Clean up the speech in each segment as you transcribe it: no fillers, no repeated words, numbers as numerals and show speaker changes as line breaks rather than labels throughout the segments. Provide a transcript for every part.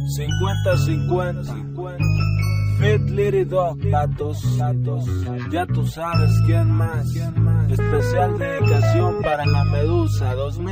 50-50 Fit Litty Dog, patos, ya tú sabes quién más. Especial dedicación para la Medusa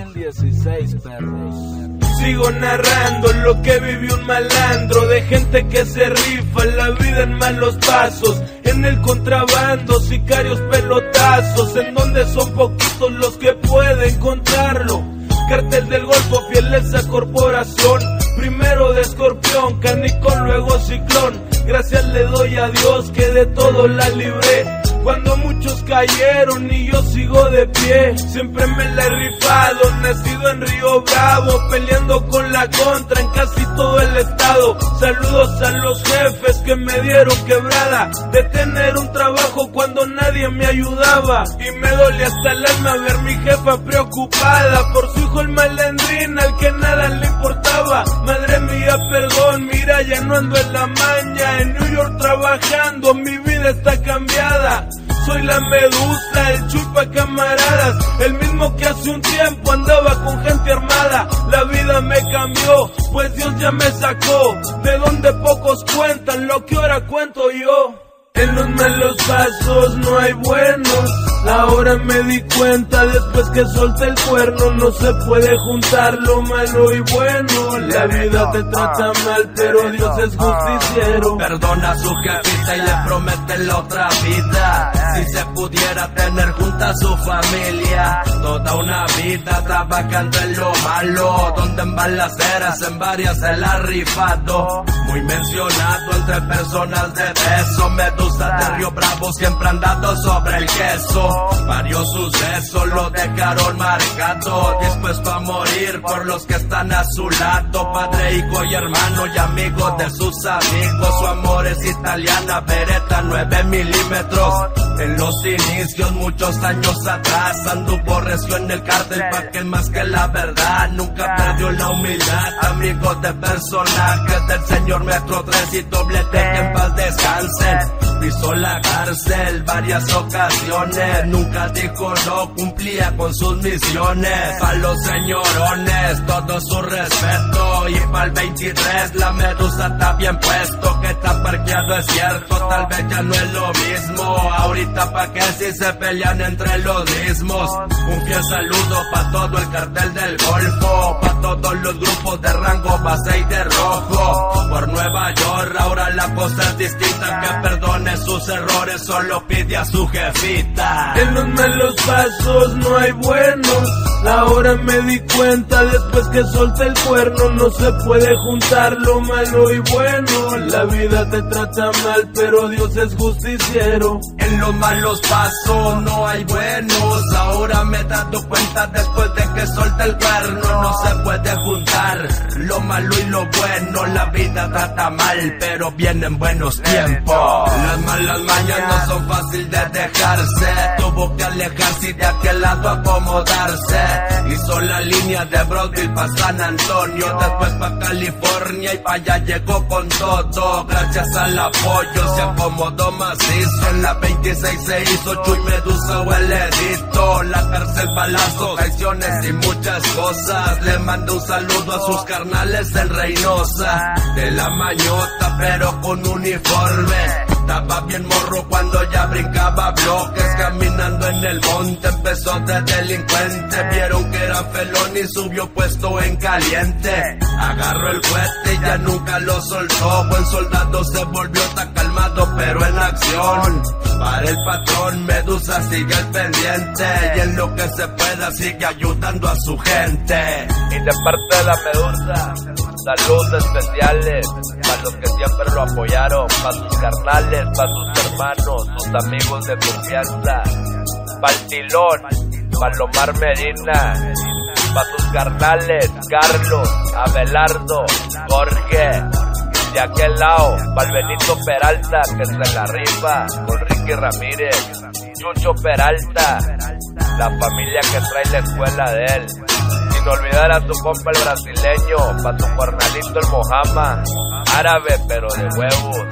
2016, perros.
Sigo narrando lo que vivió un malandro, de gente que se rifa la vida en malos pasos, en el contrabando, sicarios, pelotazos, en donde son poquitos los que pueden contarlo. Cartel del Golfo, fiel a esa corporación, primero de Escorpión, Canicón, luego Ciclón. Gracias le doy a Dios que de todo la libré, cuando muchos cayeron y yo sigo de pie. Siempre me la he rifado, nacido en Río Bravo, peleando con la contra en casi todo el estado. Saludos a los jefes que me dieron quebrada, de tener un trabajo cuando nadie me ayudaba. Y me duele hasta el alma ver mi jefa preocupada por su hijo el malandrín al que nada le importaba. Madre mía, perdón, mira, ya no ando en la maña, en New York trabajando, mi vida está cambiada. Soy la Medusa, el chupa camaradas, el mismo que hace un tiempo andaba con gente armada. La vida me cambió, pues Dios ya me sacó de donde pocos cuentan lo que ahora cuento yo. En los malos pasos no hay buenos, ahora me di cuenta después que solté el cuerno. No se puede juntar lo malo y bueno, la vida te trata mal pero Dios es justiciero.
Perdona a su jefita y le promete la otra vida, si se pudiera tener junta a su familia. Toda una vida trabajando en lo malo, donde en balaceras en varias se la ha rifado. Muy mencionado entre personas de beso, Medusa de Río Bravo siempre andado sobre el queso. Varios sucesos lo dejaron marcado, dispuesto a morir por los que están a su lado. Padre, hijo y hermano y amigo de sus amigos. Su amor es italiana, Beretta 9 milímetros. En los inicios, muchos años atrás, anduvo recio en el cártel pa' que más que la verdad. Nunca perdió la humildad, amigo de personajes del señor Metro 3 y doblete que en paz descansen. Pisó la cárcel varias ocasiones, nunca dijo no, cumplía con sus misiones. Pa' los señorones, todo su respeto, y pa'l 23 la Medusa está bien puesto. Que está parqueado es cierto, tal vez ya no es lo mismo. Ahorita pa' que si se pelean entre los mismos. Un fiel saludo pa' todo el cartel del Golfo, pa' todos los grupos de rango base y de rojo. Por Nueva York ahora la cosa es distinta, que perdone sus errores, solo pide a su jefita.
En los malos pasos no hay buenos, ahora me di cuenta después que solté el cuerno. No se puede juntar lo malo y bueno, la vida te trata mal pero Dios es justiciero.
En los malos pasos no hay buenos, ahora me he dado cuenta después de que solté el cuerno. No se puede juntar lo malo y lo bueno, la vida trata mal pero vienen buenos tiempos. Las malas mañas no son fácil de dejarse, tuvo que alejarse y de aquel lado acomodarse. Hizo la línea de Broadville pa' San Antonio, después pa' California y pa' allá llegó con todo. Gracias al apoyo se acomodó macizo, en la 26 se hizo Chuy Medusa o el Edito. La cárcel, balazos, traiciones y muchas cosas. Le mando un saludo a sus carnales del Reynosa, de la Mañota pero con uniforme. Estaba bien morro cuando ya brincaba bloques, caminando en el monte empezó de delincuente. Vieron que era felón y subió puesto en caliente. Agarró el cohete y ya nunca lo soltó. Buen soldado se volvió tan calmado pero en acción. Para el patrón Medusa sigue al pendiente, y en lo que se pueda sigue ayudando a su gente.
Y de parte de la Medusa, saludos especiales para los que siempre lo apoyaron, para sus carnales, para sus hermanos, sus amigos de confianza, para el Tilón, para Lomar Medina, para sus carnales Carlos, Abelardo, Jorge. De aquel lado, para el Benito Peralta que se la rifa con Ricky Ramírez, Chucho Peralta, la familia que trae la escuela de él. Sin olvidar a su compa el brasileño, pa' su carnalito el Mojama, árabe pero de huevos.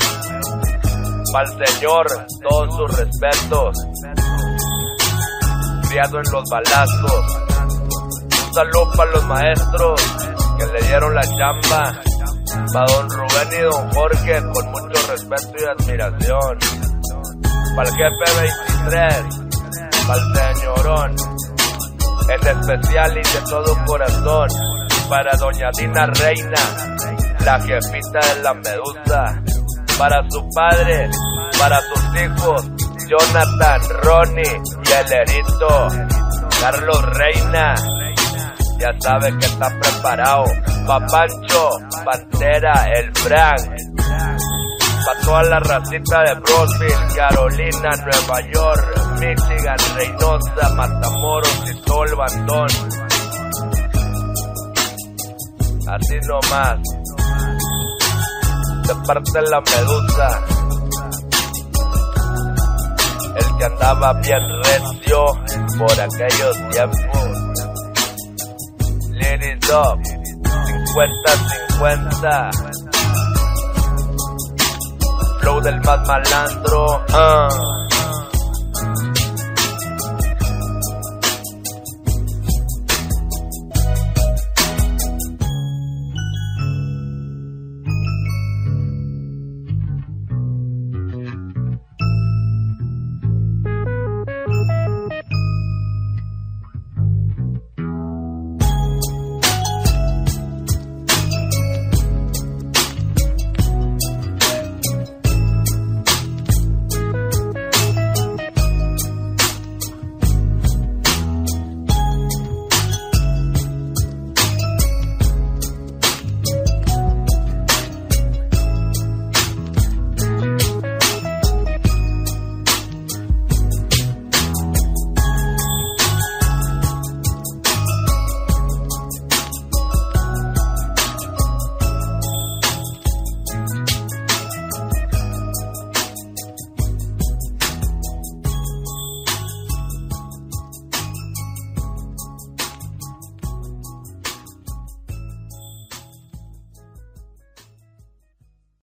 Pa'l señor, todos sus respetos, criado en los balazos. Un saludo para los maestros que le dieron la chamba, Pa' don Rubén y don Jorge, con mucho respeto y admiración. Pa'l jefe 23, pa'l señorón, en especial y de todo corazón. Para doña Dina Reina, la jefita de la Medusa. Para su padre, para sus hijos, Jonathan, Ronnie y el Erito. Carlos Reina, ya sabe que está preparado. Pa' Pancho, Pantera, el Frank. Pa' toda la racita de Brooklyn, Carolina, Nueva York, Michigan, Reynosa, Matamoros y todo el bandón. Así nomás, de parte la Medusa, el que andaba bien recio por aquellos tiempos. Ladies up, 50-50, flow del más malandro.